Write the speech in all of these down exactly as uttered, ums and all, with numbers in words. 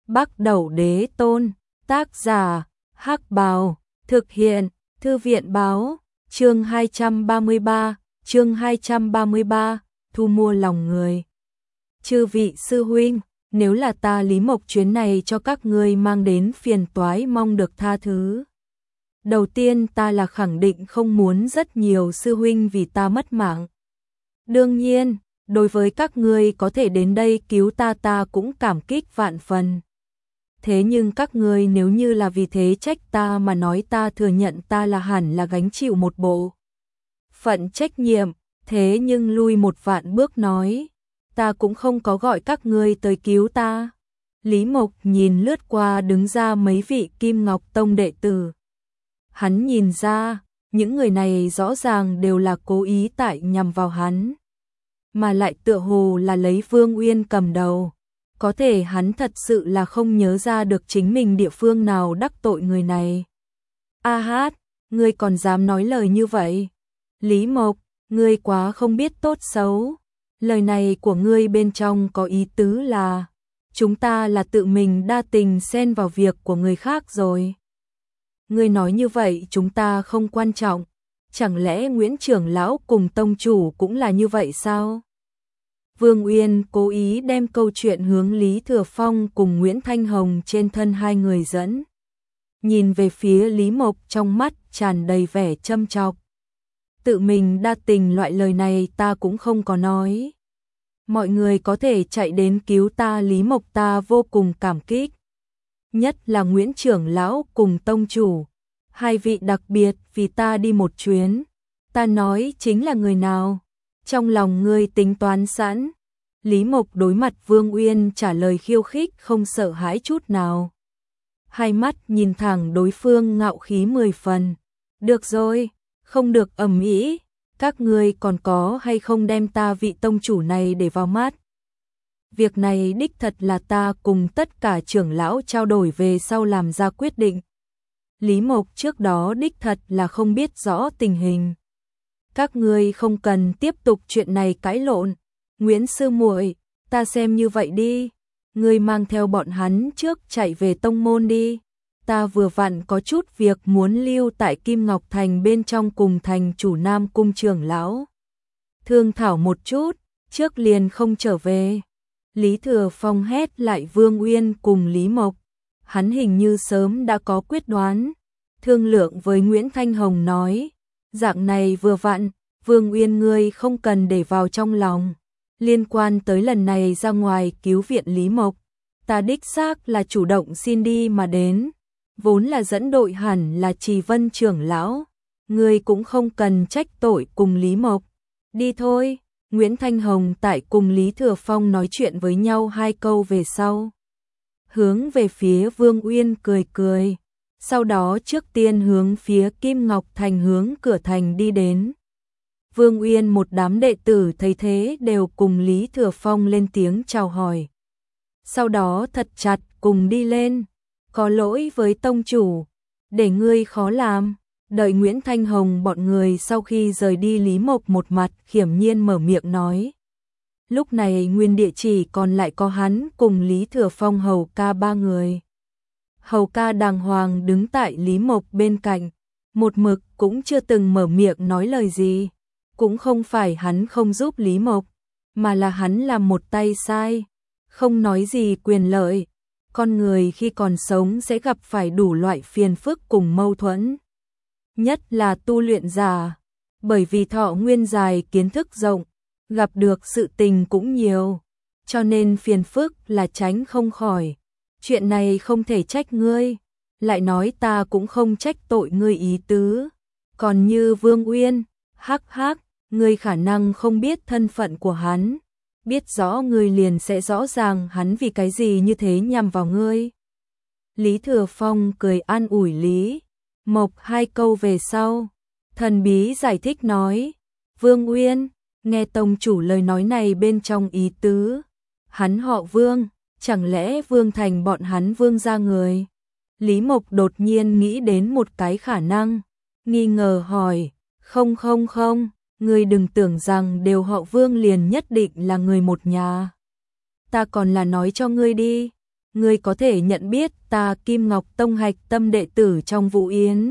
Bắc Đẩu Đế Tôn, tác giả, Hắc Bào, thực hiện, Thư viện báo, chương hai trăm ba mươi ba, chương hai trăm ba mươi ba, thu mua lòng người. Chư vị sư huynh, nếu là ta Lý Mộc chuyến này cho các ngươi mang đến phiền toái mong được tha thứ. Đầu tiên ta là khẳng định không muốn rất nhiều sư huynh vì ta mất mạng. Đương nhiên, đối với các ngươi có thể đến đây cứu ta ta cũng cảm kích vạn phần. Thế nhưng các ngươi nếu như là vì thế trách ta mà nói ta thừa nhận ta là hẳn là gánh chịu một bộ phận trách nhiệm, thế nhưng lui một vạn bước nói, ta cũng không có gọi các ngươi tới cứu ta. Lý Mộc nhìn lướt qua đứng ra mấy vị Kim Ngọc Tông đệ tử. Hắn nhìn ra, những người này rõ ràng đều là cố ý tại nhằm vào hắn, mà lại tựa hồ là lấy Vương Uyên cầm đầu. Có thể hắn thật sự là không nhớ ra được chính mình địa phương nào đắc tội người này. A hát, ngươi còn dám nói lời như vậy? Lý Mộc, ngươi quá không biết tốt xấu. Lời này của ngươi bên trong có ý tứ là chúng ta là tự mình đa tình xen vào việc của người khác rồi. Ngươi nói như vậy chúng ta không quan trọng. Chẳng lẽ Nguyễn trưởng lão cùng tông chủ cũng là như vậy sao? Vương Uyên cố ý đem câu chuyện hướng Lý Thừa Phong cùng Nguyễn Thanh Hồng trên thân hai người dẫn. Nhìn về phía Lý Mộc trong mắt tràn đầy vẻ châm chọc. Tự mình đa tình loại lời này ta cũng không có nói. Mọi người có thể chạy đến cứu ta Lý Mộc ta vô cùng cảm kích. Nhất là Nguyễn trưởng lão cùng tông chủ. Hai vị đặc biệt vì ta đi một chuyến. Ta nói chính là người nào? Trong lòng ngươi tính toán sẵn. Lý Mộc đối mặt Vương Uyên trả lời khiêu khích không sợ hãi chút nào. Hai mắt nhìn thẳng đối phương ngạo khí mười phần. Được rồi, không được ầm ĩ, các ngươi còn có hay không đem ta vị tông chủ này để vào mắt. Việc này đích thật là ta cùng tất cả trưởng lão trao đổi về sau làm ra quyết định. Lý Mộc trước đó đích thật là không biết rõ tình hình. Các ngươi không cần tiếp tục chuyện này cãi lộn. Nguyễn sư muội, ta xem như vậy đi, ngươi mang theo bọn hắn trước chạy về tông môn đi. Ta vừa vặn có chút việc muốn lưu tại Kim Ngọc Thành bên trong cùng thành chủ Nam cung trưởng lão. Thương thảo một chút, trước liền không trở về. Lý Thừa Phong hét lại Vương Uyên cùng Lý Mộc. Hắn hình như sớm đã có quyết đoán. Thương lượng với Nguyễn Thanh Hồng nói, dạng này vừa vặn, Vương Uyên ngươi không cần để vào trong lòng. Liên quan tới lần này ra ngoài cứu viện Lý Mộc, ta đích xác là chủ động xin đi mà đến. Vốn là dẫn đội hẳn là Trì Vân trưởng lão. Ngươi cũng không cần trách tội cùng Lý Mộc. Đi thôi. Nguyễn Thanh Hồng tại cùng Lý Thừa Phong nói chuyện với nhau hai câu về sau. Hướng về phía Vương Uyên cười cười. Sau đó trước tiên hướng phía Kim Ngọc Thành hướng cửa thành đi đến. Vương Uyên một đám đệ tử thấy thế đều cùng Lý Thừa Phong lên tiếng chào hỏi. Sau đó thật chặt cùng đi lên. Có lỗi với tông chủ, để ngươi khó làm. Đợi Nguyễn Thanh Hồng bọn người sau khi rời đi Lý Mộc một mặt khiểm nhiên mở miệng nói. Lúc này nguyên địa chỉ còn lại có hắn cùng Lý Thừa Phong hầu ca ba người. Hầu ca đàng hoàng đứng tại Lý Mộc bên cạnh, một mực cũng chưa từng mở miệng nói lời gì. Cũng không phải hắn không giúp Lý Mộc, mà là hắn làm một tay sai, không nói gì quyền lợi. Con người khi còn sống sẽ gặp phải đủ loại phiền phức cùng mâu thuẫn. Nhất là tu luyện giả, bởi vì thọ nguyên dài kiến thức rộng, gặp được sự tình cũng nhiều, cho nên phiền phức là tránh không khỏi. Chuyện này không thể trách ngươi, lại nói ta cũng không trách tội ngươi ý tứ. Còn như Vương Uyên, hắc hắc, ngươi khả năng không biết thân phận của hắn, biết rõ ngươi liền sẽ rõ ràng hắn vì cái gì như thế nhằm vào ngươi. Lý Thừa Phong cười an ủi Lý Mộc hai câu về sau, thần bí giải thích nói, Vương Uyên, nghe tông chủ lời nói này bên trong ý tứ, hắn họ Vương, chẳng lẽ Vương Thành bọn hắn Vương gia người? Lý Mộc đột nhiên nghĩ đến một cái khả năng, nghi ngờ hỏi, không không không, ngươi đừng tưởng rằng đều họ Vương liền nhất định là người một nhà. Ta còn là nói cho ngươi đi, ngươi có thể nhận biết ta Kim Ngọc Tông hạch tâm đệ tử trong Vũ Yến.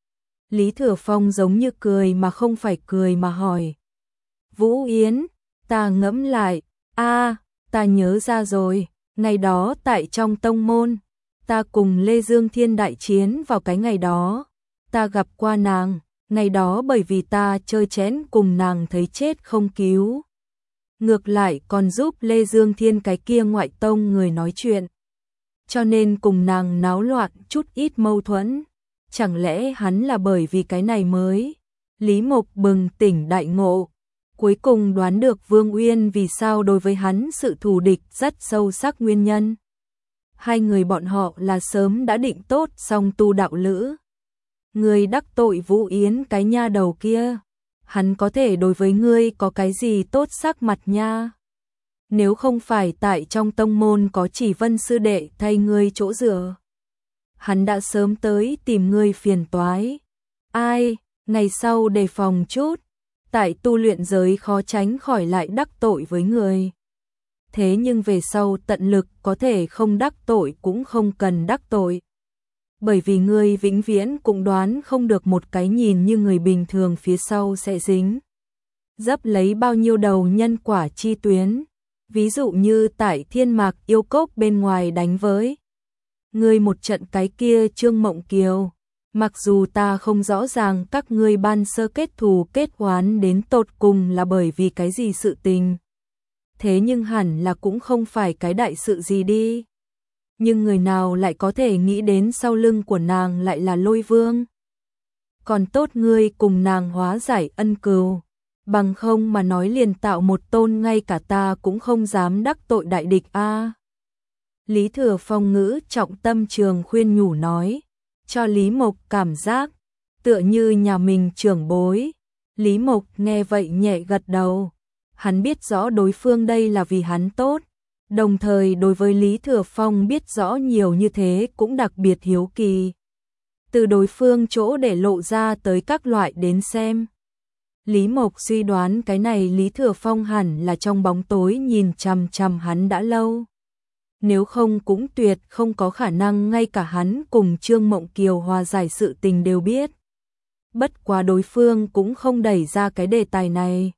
Lý Thừa Phong giống như cười mà không phải cười mà hỏi. Vũ Yến, ta ngẫm lại, a, ta nhớ ra rồi, ngày đó tại trong tông môn, ta cùng Lê Dương Thiên đại chiến vào cái ngày đó, ta gặp qua nàng, ngày đó bởi vì ta chơi chén cùng nàng thấy chết không cứu. Ngược lại còn giúp Lê Dương Thiên cái kia ngoại tông người nói chuyện. Cho nên cùng nàng náo loạn chút ít mâu thuẫn. Chẳng lẽ hắn là bởi vì cái này mới? Lý Mộc bừng tỉnh đại ngộ. Cuối cùng đoán được Vương Uyên vì sao đối với hắn sự thù địch rất sâu sắc nguyên nhân. Hai người bọn họ là sớm đã định tốt song tu đạo lữ. Người đắc tội Vũ Yến cái nha đầu kia. Hắn có thể đối với ngươi có cái gì tốt sắc mặt nha. Nếu không phải tại trong tông môn có Chỉ Vân sư đệ thay ngươi chỗ dựa, hắn đã sớm tới tìm ngươi phiền toái. Ai, ngày sau đề phòng chút, tại tu luyện giới khó tránh khỏi lại đắc tội với người. Thế nhưng về sau tận lực có thể không đắc tội cũng không cần đắc tội. Bởi vì ngươi vĩnh viễn cũng đoán không được một cái nhìn như người bình thường phía sau sẽ dính dấp lấy bao nhiêu đầu nhân quả chi tuyến. Ví dụ như tại Thiên Mạc Yêu Cốc bên ngoài đánh với ngươi một trận cái kia Trương Mộng Kiều. Mặc dù ta không rõ ràng các ngươi ban sơ kết thù kết oán đến tột cùng là bởi vì cái gì sự tình. Thế nhưng hẳn là cũng không phải cái đại sự gì đi. Nhưng người nào lại có thể nghĩ đến sau lưng của nàng lại là Lôi Vương. Còn tốt ngươi cùng nàng hóa giải ân cừu. Bằng không mà nói liền tạo một tôn ngay cả ta cũng không dám đắc tội đại địch a. Lý Thừa Phong ngữ trọng tâm trường khuyên nhủ nói, cho Lý Mộc cảm giác tựa như nhà mình trưởng bối. Lý Mộc nghe vậy nhẹ gật đầu. Hắn biết rõ đối phương đây là vì hắn tốt, đồng thời đối với Lý Thừa Phong biết rõ nhiều như thế cũng đặc biệt hiếu kỳ. Từ đối phương chỗ để lộ ra tới các loại đến xem. Lý Mộc suy đoán cái này Lý Thừa Phong hẳn là trong bóng tối nhìn chằm chằm hắn đã lâu. Nếu không cũng tuyệt không có khả năng ngay cả hắn cùng Trương Mộng Kiều hòa giải sự tình đều biết. Bất quá đối phương cũng không đẩy ra cái đề tài này.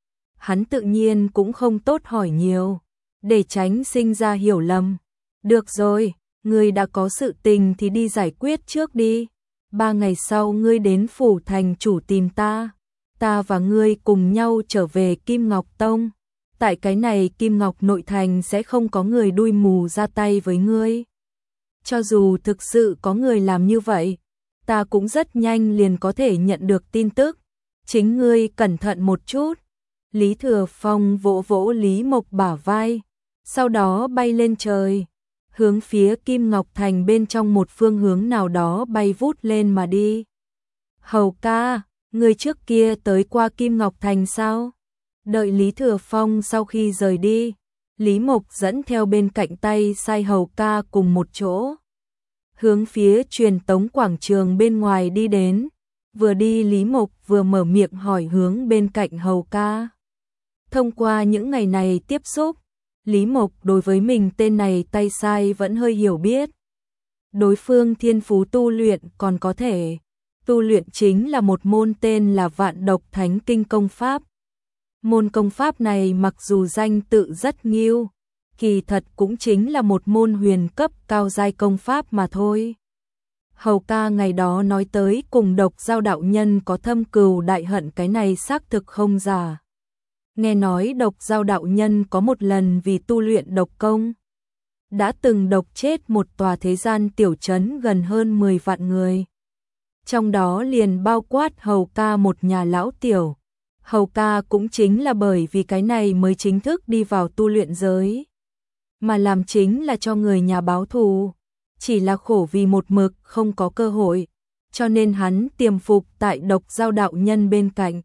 Hắn tự nhiên cũng không tốt hỏi nhiều, để tránh sinh ra hiểu lầm. Được rồi, ngươi đã có sự tình thì đi giải quyết trước đi. Ba ngày sau ngươi đến phủ thành chủ tìm ta. Ta và ngươi cùng nhau trở về Kim Ngọc Tông. Tại cái này Kim Ngọc nội thành sẽ không có người đuôi mù ra tay với ngươi. Cho dù thực sự có người làm như vậy, ta cũng rất nhanh liền có thể nhận được tin tức. Chính ngươi cẩn thận một chút. Lý Thừa Phong vỗ vỗ Lý Mộc bả vai, sau đó bay lên trời, hướng phía Kim Ngọc Thành bên trong một phương hướng nào đó bay vút lên mà đi. Hầu ca, người trước kia tới qua Kim Ngọc Thành sao? Đợi Lý Thừa Phong sau khi rời đi, Lý Mộc dẫn theo bên cạnh tay sai hầu ca cùng một chỗ, hướng phía truyền tống quảng trường bên ngoài đi đến. Vừa đi Lý Mộc vừa mở miệng hỏi hướng bên cạnh hầu ca. Thông qua những ngày này tiếp xúc, Lý Mộc đối với mình tên này tay sai vẫn hơi hiểu biết. Đối phương thiên phú tu luyện còn có thể. Tu luyện chính là một môn tên là Vạn Độc Thánh Kinh công pháp. Môn công pháp này mặc dù danh tự rất nghiêu, kỳ thật cũng chính là một môn huyền cấp cao giai công pháp mà thôi. Hầu ca ngày đó nói tới cùng Độc Giao đạo nhân có thâm cừu đại hận, cái này xác thực không giả. Nghe nói Độc Giao đạo nhân có một lần vì tu luyện độc công, đã từng độc chết một tòa thế gian tiểu trấn gần hơn mười vạn người. Trong đó liền bao quát hầu ca một nhà lão tiểu. Hầu ca cũng chính là bởi vì cái này mới chính thức đi vào tu luyện giới. Mà làm chính là cho người nhà báo thù. Chỉ là khổ vì một mực không có cơ hội, cho nên hắn tiềm phục tại Độc Giao đạo nhân bên cạnh.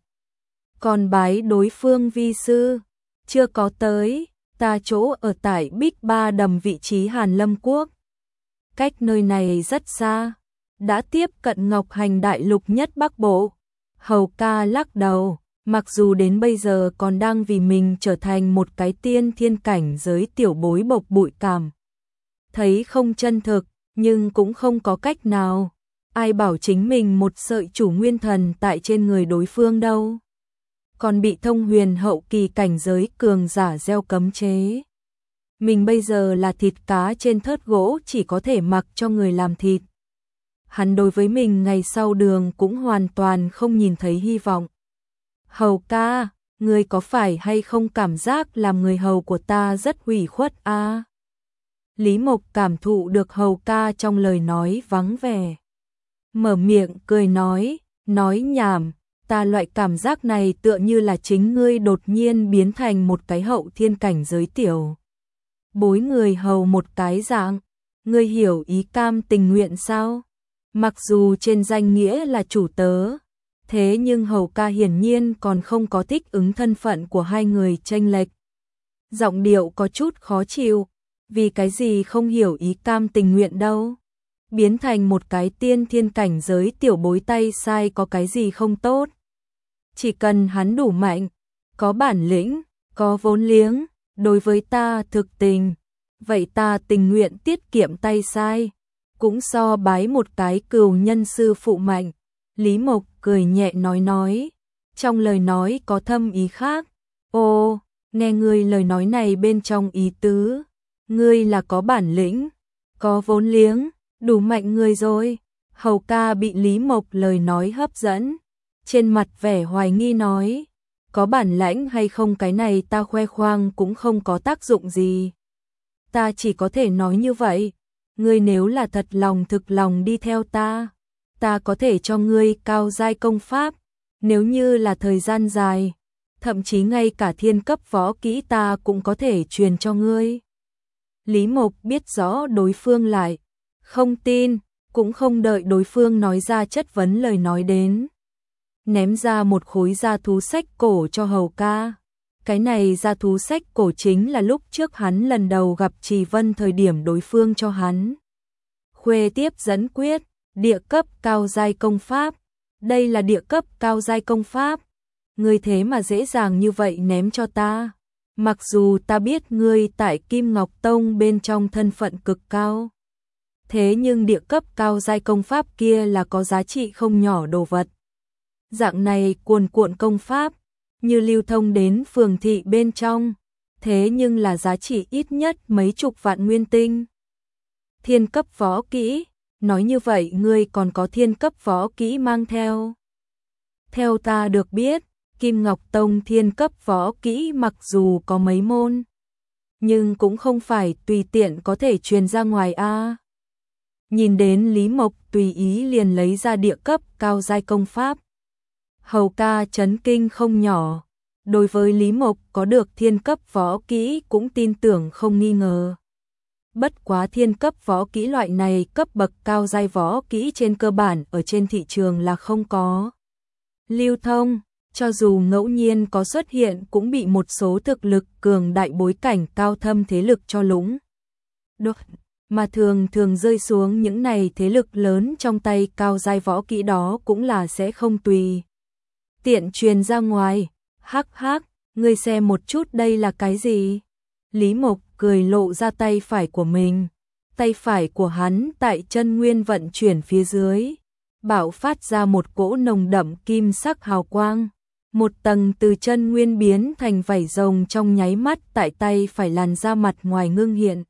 Còn bái đối phương vi sư, chưa có tới, ta chỗ ở tại Bích Ba Đầm vị trí Hàn Lâm Quốc. Cách nơi này rất xa, đã tiếp cận Ngọc Hành đại lục nhất Bắc Bộ. Hầu ca lắc đầu, mặc dù đến bây giờ còn đang vì mình trở thành một cái tiên thiên cảnh giới tiểu bối bộc bụi cảm. thấy không chân thực, nhưng cũng không có cách nào. Ai bảo chính mình một sợi chủ nguyên thần tại trên người đối phương đâu. Còn bị thông huyền hậu kỳ cảnh giới cường giả gieo cấm chế. Mình bây giờ là thịt cá trên thớt gỗ, chỉ có thể mặc cho người làm thịt. Hắn đối với mình ngày sau đường cũng hoàn toàn không nhìn thấy hy vọng. Hầu ca, ngươi có phải hay không cảm giác làm người hầu của ta rất ủy khuất a? À? Lý Mộc cảm thụ được hầu ca trong lời nói vắng vẻ. Mở miệng cười nói, nói nhảm, ta loại cảm giác này tựa như là chính ngươi đột nhiên biến thành một cái hậu thiên cảnh giới tiểu. Bối người hầu một cái dạng, ngươi hiểu ý cam tình nguyện sao? Mặc dù trên danh nghĩa là chủ tớ, thế nhưng hầu ca hiển nhiên còn không có thích ứng thân phận của hai người chênh lệch. Giọng điệu có chút khó chịu, vì cái gì không hiểu ý cam tình nguyện đâu. Biến thành một cái tiên thiên cảnh giới tiểu bối tay sai có cái gì không tốt. Chỉ cần hắn đủ mạnh, có bản lĩnh, có vốn liếng, đối với ta thực tình, vậy ta tình nguyện tiết kiệm tay sai, cũng so bái một cái cừu nhân sư phụ mạnh. Lý Mộc cười nhẹ nói nói, trong lời nói có thâm ý khác. Ô, nghe ngươi lời nói này bên trong ý tứ, ngươi là có bản lĩnh, có vốn liếng, đủ mạnh người rồi. Hầu ca bị Lý Mộc lời nói hấp dẫn, trên mặt vẻ hoài nghi nói, có bản lãnh hay không cái này ta khoe khoang cũng không có tác dụng gì. Ta chỉ có thể nói như vậy, ngươi nếu là thật lòng thực lòng đi theo ta, ta có thể cho ngươi cao giai công pháp, nếu như là thời gian dài, thậm chí ngay cả thiên cấp võ kỹ ta cũng có thể truyền cho ngươi. Lý Mộc biết rõ đối phương lại không tin, cũng không đợi đối phương nói ra chất vấn lời nói đến. Ném ra một khối gia thú sách cổ cho hầu ca. Cái này gia thú sách cổ chính là lúc trước hắn lần đầu gặp Trì Vân thời điểm đối phương cho hắn. Khuê tiếp dẫn quyết, địa cấp cao giai công pháp. Đây là địa cấp cao giai công pháp. Ngươi thế mà dễ dàng như vậy ném cho ta. Mặc dù ta biết ngươi tại Kim Ngọc Tông bên trong thân phận cực cao. Thế nhưng địa cấp cao giai công pháp kia là có giá trị không nhỏ đồ vật. Dạng này cuồn cuộn công pháp, như lưu thông đến phường thị bên trong, thế nhưng là giá trị ít nhất mấy chục vạn nguyên tinh. Thiên cấp võ kỹ, nói như vậy ngươi còn có thiên cấp võ kỹ mang theo. Theo ta được biết, Kim Ngọc Tông thiên cấp võ kỹ mặc dù có mấy môn, nhưng cũng không phải tùy tiện có thể truyền ra ngoài a. Nhìn đến Lý Mộc tùy ý liền lấy ra địa cấp cao giai công pháp. Hầu ca chấn kinh không nhỏ, đối với Lý Mộc có được thiên cấp võ kỹ cũng tin tưởng không nghi ngờ. Bất quá thiên cấp võ kỹ loại này cấp bậc cao giai võ kỹ trên cơ bản ở trên thị trường là không có lưu thông, cho dù ngẫu nhiên có xuất hiện cũng bị một số thực lực cường đại bối cảnh cao thâm thế lực cho lũng. Đột, mà thường thường rơi xuống những này thế lực lớn trong tay cao giai võ kỹ đó cũng là sẽ không tùy tiện truyền ra ngoài. Hắc hắc, ngươi xem một chút đây là cái gì? Lý Mộc cười lộ ra tay phải của mình. Tay phải của hắn tại chân nguyên vận chuyển phía dưới, bạo phát ra một cỗ nồng đậm kim sắc hào quang. Một tầng từ chân nguyên biến thành vảy rồng trong nháy mắt tại tay phải làn da mặt ngoài ngưng hiện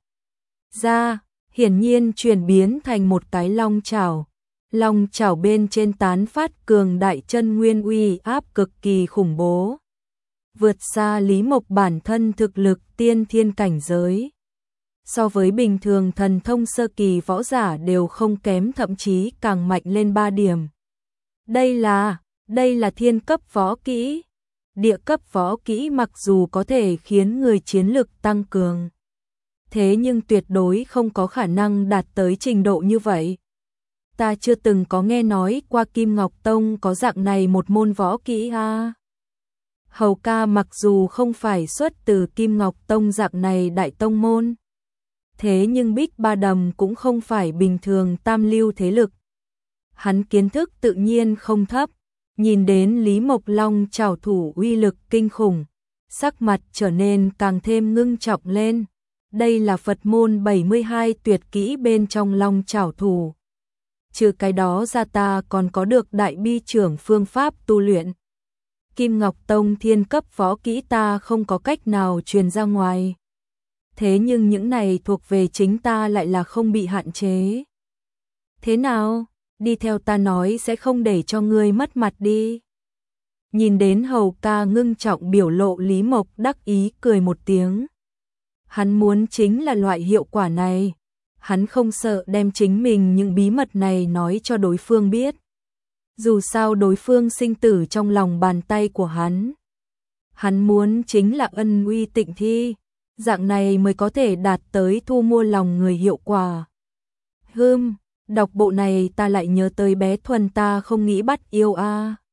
ra, hiển nhiên chuyển biến thành một cái long chảo. Long chảo bên trên tán phát cường đại chân nguyên uy áp cực kỳ khủng bố, vượt xa Lý Mộc bản thân thực lực tiên thiên cảnh giới. So với bình thường thần thông sơ kỳ võ giả đều không kém, thậm chí càng mạnh lên ba điểm. Đây là, đây là thiên cấp võ kỹ. Địa cấp võ kỹ mặc dù có thể khiến người chiến lực tăng cường, thế nhưng tuyệt đối không có khả năng đạt tới trình độ như vậy. Ta chưa từng có nghe nói qua Kim Ngọc Tông có dạng này một môn võ kỹ a. Hầu ca mặc dù không phải xuất từ Kim Ngọc Tông dạng này đại tông môn, thế nhưng Bích Ba Đầm cũng không phải bình thường tam lưu thế lực. Hắn kiến thức tự nhiên không thấp, nhìn đến Lý Mộc Long trảo thủ uy lực kinh khủng, sắc mặt trở nên càng thêm ngưng trọng lên. Đây là Phật môn bảy mươi hai tuyệt kỹ bên trong Long Chảo Thủ. Trừ cái đó ra ta còn có được đại bi trưởng phương pháp tu luyện. Kim Ngọc Tông thiên cấp võ kỹ ta không có cách nào truyền ra ngoài. Thế nhưng những này thuộc về chính ta lại là không bị hạn chế. Thế nào, đi theo ta nói sẽ không để cho ngươi mất mặt đi. Nhìn đến hầu ca ngưng trọng biểu lộ, Lý Mộc đắc ý cười một tiếng. Hắn muốn chính là loại hiệu quả này. Hắn không sợ đem chính mình những bí mật này nói cho đối phương biết. Dù sao đối phương sinh tử trong lòng bàn tay của hắn. Hắn muốn chính là ân uy tịnh thi. Dạng này mới có thể đạt tới thu mua lòng người hiệu quả. Hừm, đọc bộ này ta lại nhớ tới bé Thuần ta không nghĩ bắt yêu a.